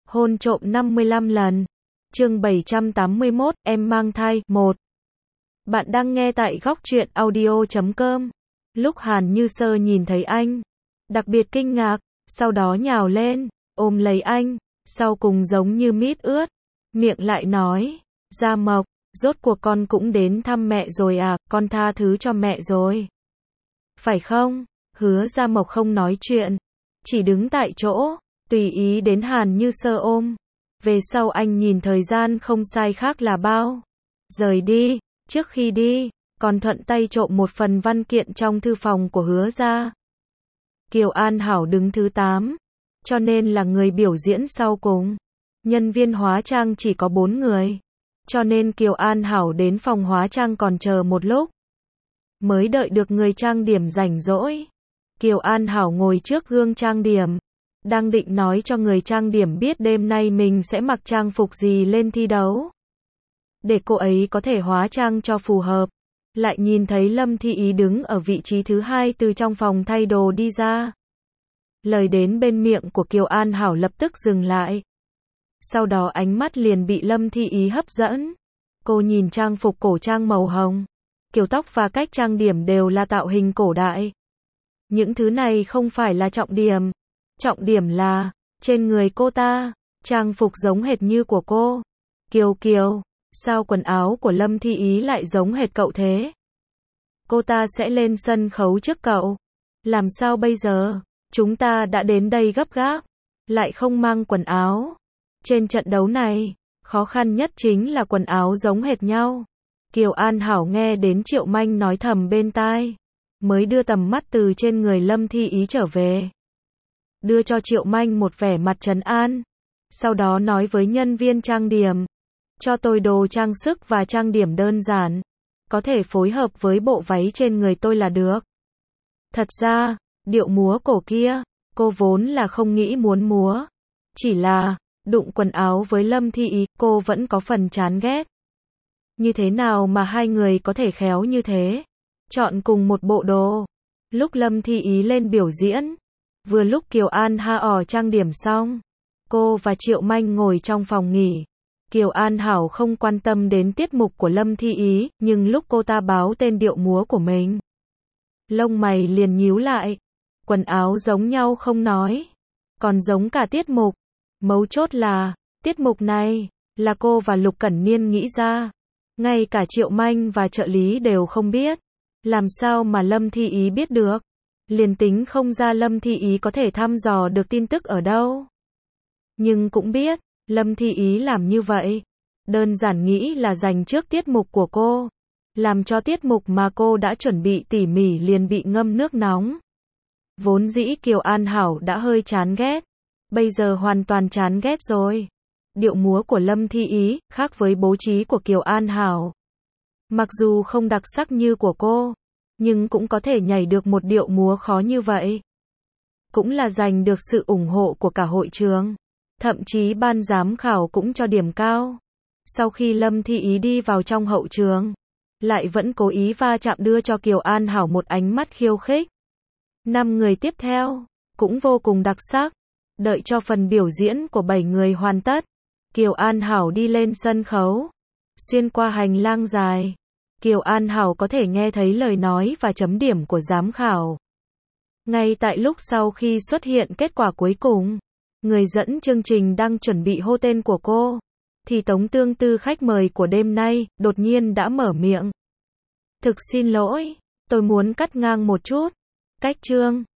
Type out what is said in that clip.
Hôn trộm 55 lần. Chương 781, em mang thai, 1. Bạn đang nghe tại góc truyện audio.com. Lúc Hàn Như Sơ nhìn thấy anh, đặc biệt kinh ngạc, sau đó nhào lên, ôm lấy anh, sau cùng giống như mít ướt, miệng lại nói, Gia Mộc, rốt cuộc con cũng đến thăm mẹ rồi à, con tha thứ cho mẹ rồi. Phải không? Hứa Gia Mộc không nói chuyện, chỉ đứng tại chỗ, tùy ý đến Hàn Như Sơ ôm. Về sau anh nhìn thời gian không sai khác là bao. Rời đi, trước khi đi, còn thuận tay trộm một phần văn kiện trong thư phòng của Hứa gia. Kiều An Hảo đứng thứ 8, cho nên là người biểu diễn sau cùng. Nhân viên hóa trang chỉ có 4 người, cho nên Kiều An Hảo đến phòng hóa trang còn chờ một lúc, mới đợi được người trang điểm rảnh rỗi. Kiều An Hảo ngồi trước gương trang điểm, đang định nói cho người trang điểm biết đêm nay mình sẽ mặc trang phục gì lên thi đấu, để cô ấy có thể hóa trang cho phù hợp. Lại nhìn thấy Lâm Thi Ý đứng ở vị trí thứ 2 từ trong phòng thay đồ đi ra. Lời đến bên miệng của Kiều An Hảo lập tức dừng lại. Sau đó ánh mắt liền bị Lâm Thi Ý hấp dẫn. Cô nhìn trang phục cổ trang màu hồng, kiểu tóc và cách trang điểm đều là tạo hình cổ đại. Những thứ này không phải là trọng điểm. Trọng điểm là, trên người cô ta, trang phục giống hệt như của cô. Kiều Kiều, sao quần áo của Lâm Thi Ý lại giống hệt cậu thế? Cô ta sẽ lên sân khấu trước cậu. Làm sao bây giờ? Chúng ta đã đến đây gấp gáp, lại không mang quần áo. Trên trận đấu này, khó khăn nhất chính là quần áo giống hệt nhau. Kiều An Hảo nghe đến Triệu Manh nói thầm bên tai, mới đưa tầm mắt từ trên người Lâm Thi Ý trở về, đưa cho Triệu Manh một vẻ mặt trấn an. Sau đó nói với nhân viên trang điểm, cho tôi đồ trang sức và trang điểm đơn giản, có thể phối hợp với bộ váy trên người tôi là được. Thật ra, điệu múa cổ kia, cô vốn là không nghĩ muốn múa. Chỉ là, đụng quần áo với Lâm Thi Ý, cô vẫn có phần chán ghét. Như thế nào mà hai người có thể khéo như thế? Chọn cùng một bộ đồ. Lúc Lâm Thi Ý lên biểu diễn, vừa lúc Kiều An Hảo trang điểm xong, cô và Triệu Manh ngồi trong phòng nghỉ. Kiều An Hảo không quan tâm đến tiết mục của Lâm Thi Ý, nhưng lúc cô ta báo tên điệu múa của mình, lông mày liền nhíu lại. Quần áo giống nhau không nói, còn giống cả tiết mục. Mấu chốt là, tiết mục này, là cô và Lục Cẩn Niên nghĩ ra. Ngay cả Triệu Manh và trợ lý đều không biết. Làm sao mà Lâm Thi Ý biết được? Liền tính không ra Lâm Thi Ý có thể thăm dò được tin tức ở đâu. Nhưng cũng biết, Lâm Thi Ý làm như vậy, đơn giản nghĩ là dành trước tiết mục của cô, làm cho tiết mục mà cô đã chuẩn bị tỉ mỉ liền bị ngâm nước nóng. Vốn dĩ Kiều An Hảo đã hơi chán ghét, bây giờ hoàn toàn chán ghét rồi. Điệu múa của Lâm Thi Ý, khác với bố trí của Kiều An Hảo. Mặc dù không đặc sắc như của cô, nhưng cũng có thể nhảy được một điệu múa khó như vậy. Cũng là giành được sự ủng hộ của cả hội trường. Thậm chí ban giám khảo cũng cho điểm cao. Sau khi Lâm Thi Ý đi vào trong hậu trường, lại vẫn cố ý va chạm đưa cho Kiều An Hảo một ánh mắt khiêu khích. 5 người tiếp theo, cũng vô cùng đặc sắc. Đợi cho phần biểu diễn của 7 người hoàn tất, Kiều An Hảo đi lên sân khấu. Xuyên qua hành lang dài, Kiều An Hảo có thể nghe thấy lời nói và chấm điểm của giám khảo. Ngay tại lúc sau khi xuất hiện kết quả cuối cùng, người dẫn chương trình đang chuẩn bị hô tên của cô, thì Tống Tương Tư khách mời của đêm nay, đột nhiên đã mở miệng. Thực xin lỗi, tôi muốn cắt ngang một chút. Cách chương